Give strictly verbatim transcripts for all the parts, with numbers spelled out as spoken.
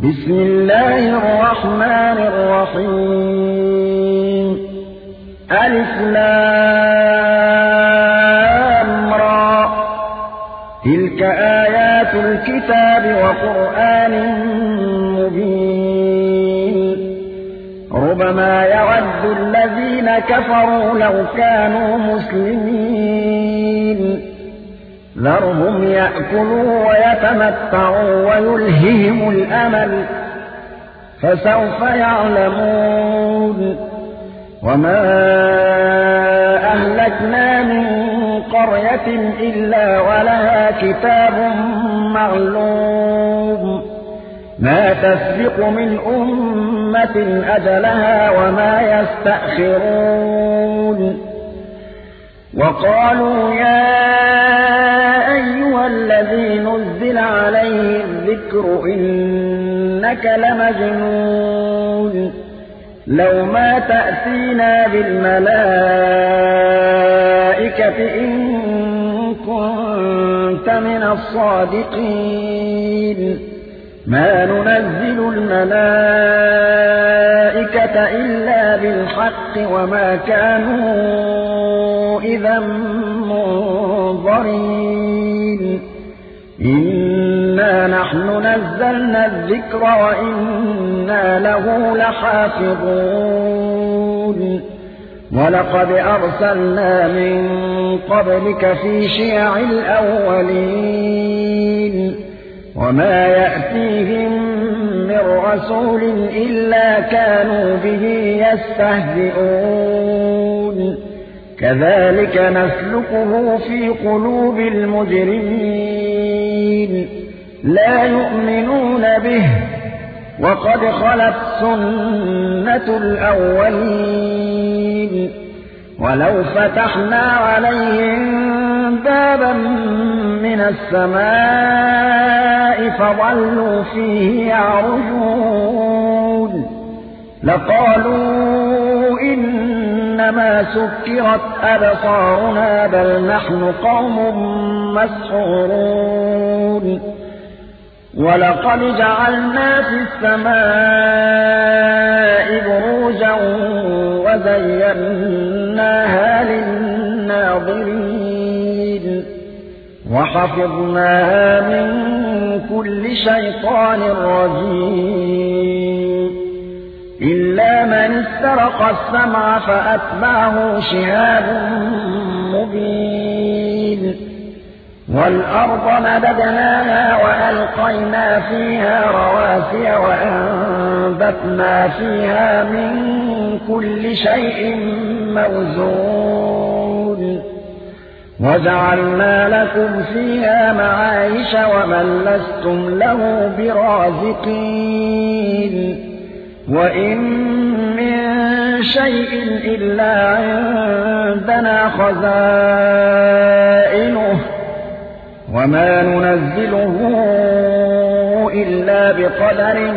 بسم الله الرحمن الرحيم ألف لام را تلك آيات الكتاب وقرآن مبين ربما يود الذين كفروا لو كانوا مسلمين ذرهم يأكلوا ويتمتعوا ويلههم الأمل فسوف يعلمون وما أهلكنا من قرية إلا ولها كتاب معلوم ما تسبق من أمة أجلها وما يستأخرون وقالوا يا أيها الذي نزل عليه الذكر إنك لمجنون لو ما تأتينا بالملائكة إن كنت من الصادقين ما ننزل الملائكة إلا بالحق وما كانوا إذا منظرين إنا نحن نزلنا الذكر وإنا له لحافظون ولقد أرسلنا من قبلك في شيع الأولين وما يأتيهم من رسول إلا كانوا به يستهزئون كذلك نسلكه في قلوب المجرمين لا يؤمنون به وقد خلت سنة الأولين ولو فتحنا عليهم بابا من السماء فظلوا فيه يعرجون لقالوا إنما سكرت أبصارنا بل نحن قوم مسحورون ولقد جعلنا في السماء بروجا وزيناها للناظرين وحفظناها من كل شيطان رجيم إلا من استرق السمع فأتبعه شهاب مبين والأرض مددناها وألقينا فيها رواسي وأنبتنا فيها من كل شيء موزون وجعلنا لكم فيها معايش ومن لستم له برازقين وإن من شيء إلا عندنا خزائنه وما ننزله إلا بقدر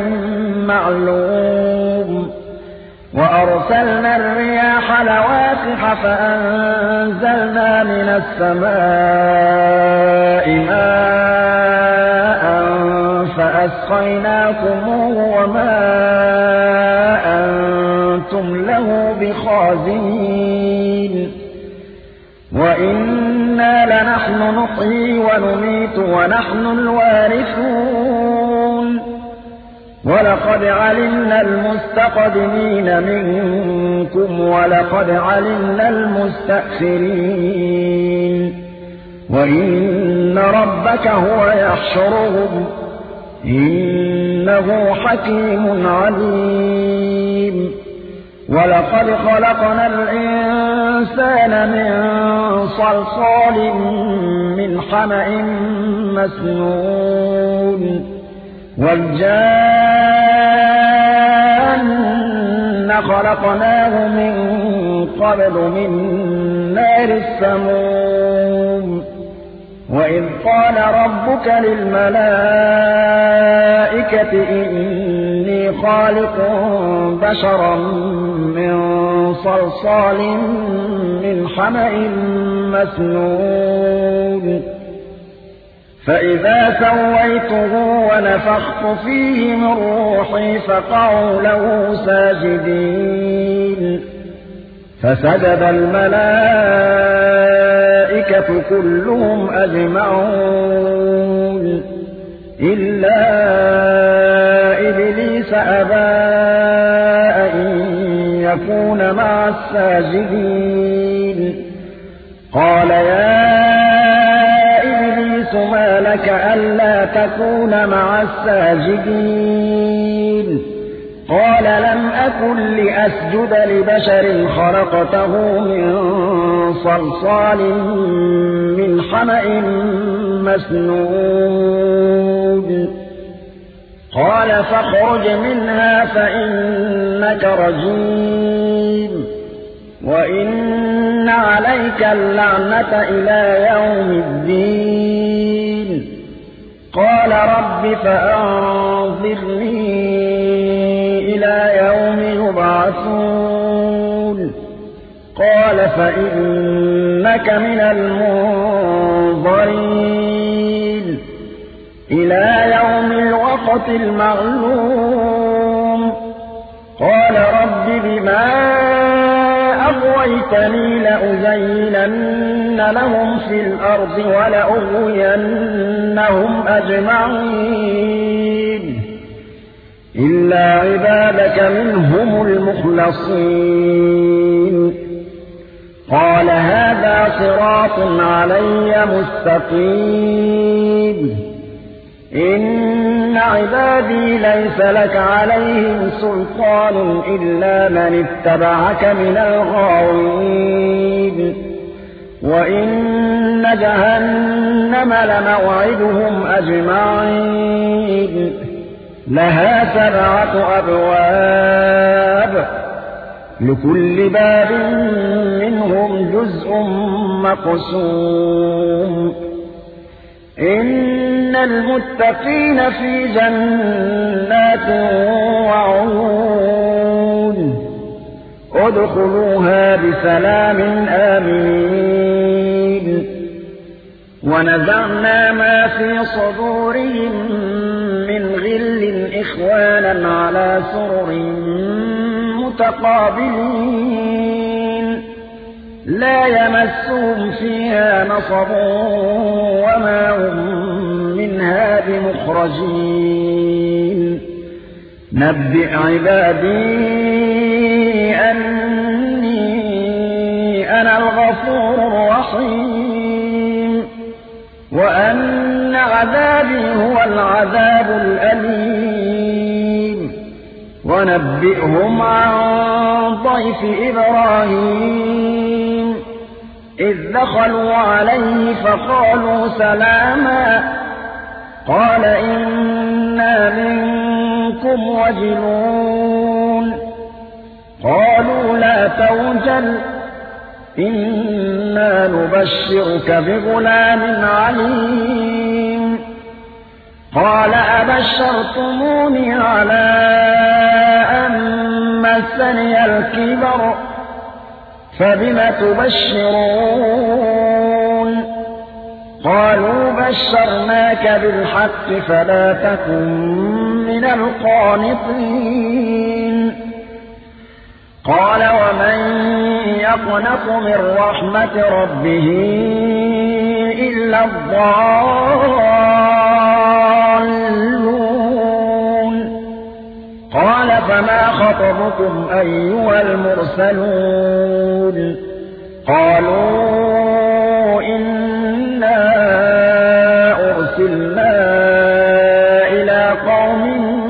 معلوم وأرسلنا الرياح لواقح فأنزلنا من السماء ماء فأسقيناكموه وما أنتم له بخازنين وإنا لنحن نحيي ونميت ونحن الوارثون ولقد علمنا المستقدمين منكم ولقد علمنا المستأخرين وإن ربك هو يحشرهم إنه حكيم عليم ولقد خلقنا الإنسان من صلصال من حمأ مسنون والجان خلقناه من قبل من نار السموم وإذ قال ربك للملائكة إني خالق بشرا من صلصال من حمأ مسنون فإذا سويته ونفخت فيه من روحي فقعوا له ساجدين فسجد الملائكة كلهم أجمعون إلا إبليس أبى أن يكون مع الساجدين قال يا إبليس ما لك ألا تكون مع الساجدين قال لم أكن لأسجد لبشر خلقته من صلصال من حمأ مسنون قال فاخرج منها فإنك رجيم وإن عليك اللعنة إلى يوم الدين قال رب فأنظرني إلى يوم يبعثون قال فإنك من المنظرين إلى يوم الوقت المعلوم قال رب بما أغويتني لأزينن لهم في الأرض ولأغوينهم أجمعين إلا عبادك منهم المخلصين قال هذا صراط علي مستقيم إن عبادي ليس لك عليهم سلطان إلا من اتبعك من الغاوين وإن جهنم لموعدهم أجمعين لها سبعة أبواب لكل باب منهم جزء مقسوم إن المتقين في جنات وعيون ادخلوها بسلام آمين ونزعنا ما في صدورهم من غل إخوانا على سرر متقابلين لا يمسهم فيها نصب وما هم منها بمخرجين نبئ عبادي أني أنا الغفور الرحيم وأن عذابي هو العذاب الأليم ونبئهم عن ضيف إبراهيم إذ دخلوا عليه فقالوا سلاما قال إنا منكم وجلون قالوا لا توجل إنا نبشرك بغلام عليم قال أبشرتموني على أن مسني الكبر فبم تبشرون قالوا بشرناك بالحق فلا تكن من القانطين قال ومن يقنط من رحمة ربه إلا الضالون قال فما خطبكم أيها المرسلون قالوا إنا أرسلنا إلى قوم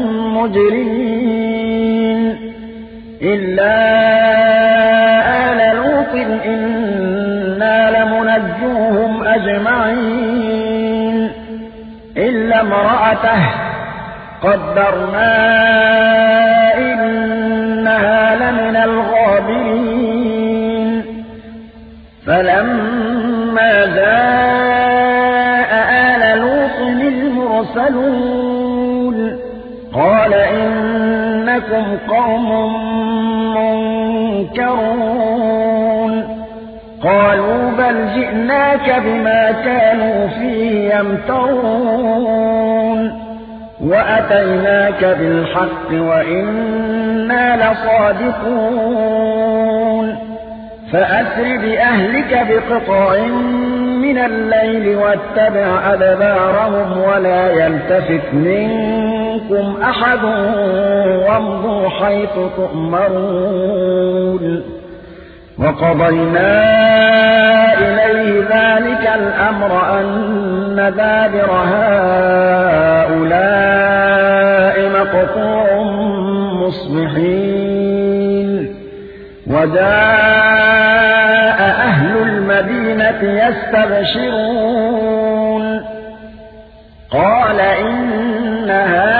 مجرمين إلا آل لوط إنا لمنجوهم أجمعين إلا امرأته قدرنا إنها لمن الغابرين فلما جاء آل لوط المرسلون قال إنكم قوم منكرون قالوا بل جئناك بما كانوا فيه يمترون وأتيناك بالحق وإنا لصادقون فأسر بأهلك بقطع من الليل واتبع أدبارهم ولا يلتفت منكم أحد وامضوا حيث تؤمرون وقضينا إليه ذلك الأمر أن دابر هؤلاء مقطوع مصبحين وجاء أهل المدينة يستبشرون قال إن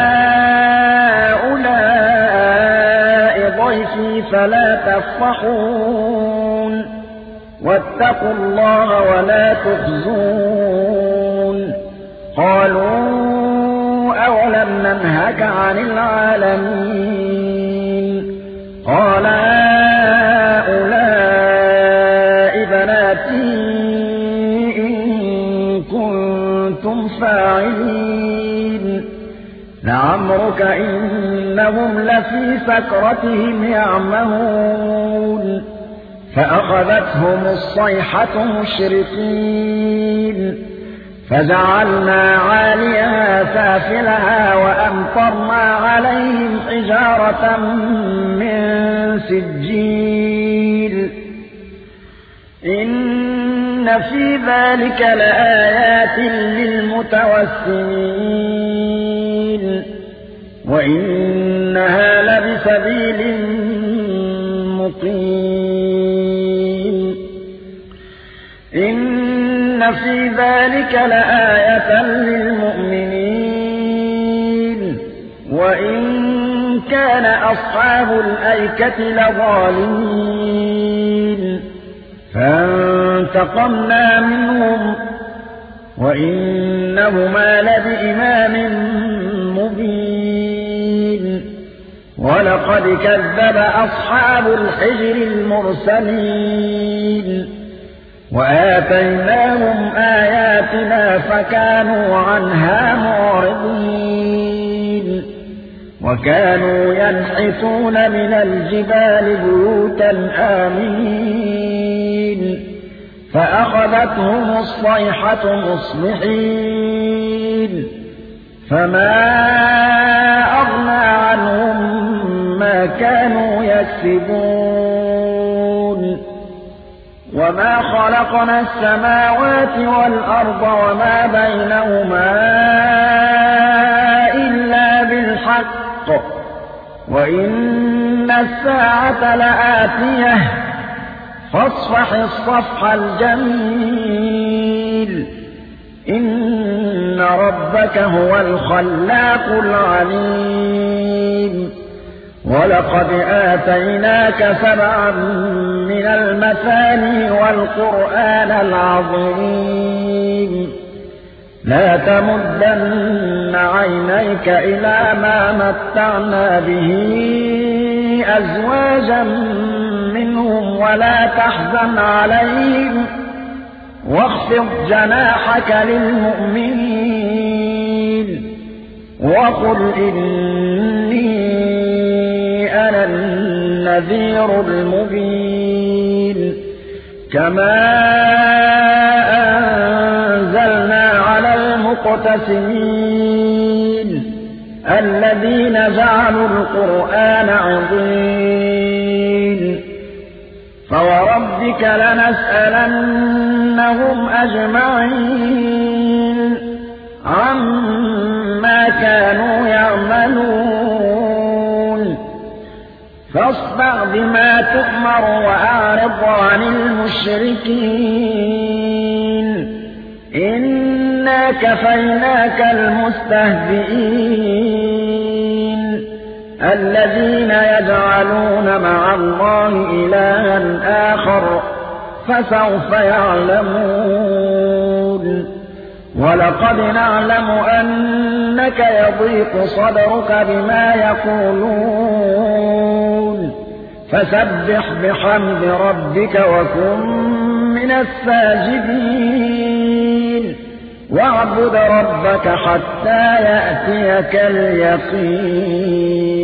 هؤلاء ضيفي فلا تفضحون واتقوا الله ولا تخزون قالوا أولم ننهك عن العالمين قال هؤلاء بناتي إن كنتم فاعلين لعمرك إنهم لفي سكرتهم يعمهون فأخذتهم الصيحة مشرقين فجعلنا عاليها سافلها وأمطرنا عليهم حجارة من سجيل إن في ذلك لآيات للمتوسمين وإنها لبسبيل مقيم إن في ذلك لآية للمؤمنين وإن كان أصحاب الأيكة لظالمين فانتقمنا منهم وإنهما لبإمام مبين ولقد كذب أصحاب الحجر المرسلين وآتيناهم آياتنا فكانوا عنها معرضين وكانوا ينحتون من الجبال بيوتا آمنين فأخذتهم الصيحة مصبحين فما أغنى عنهم ما كانوا يكسبون وما خلقنا السماوات والأرض وما بينهما إلا بالحق وإن الساعة لآتية فاصفح الصفح الجميل إن ربك هو الخلاق العليم ولقد آتيناك سبعا من المثاني والقرآن العظيم لا تمدن عينيك إلى ما متعنا به أزواجا منهم ولا تحزن عليهم واخفض جناحك للمؤمنين وقل إني أنا النذير المبين كما أنزلنا على المقتسمين الذين جعلوا القرآن عضين فوربك لنسألنهم أجمعين عما كانوا يعملون فاصدع بما تؤمر وأعرض عن المشركين إنا كفيناك المستهزئين الذين يجعلون مع الله إلها آخر فسوف يعلمون ولقد نعلم أنك يضيق صدرك بما يقولون فسبح بحمد ربك وكن من الساجدين واعبد ربك حتى يأتيك اليقين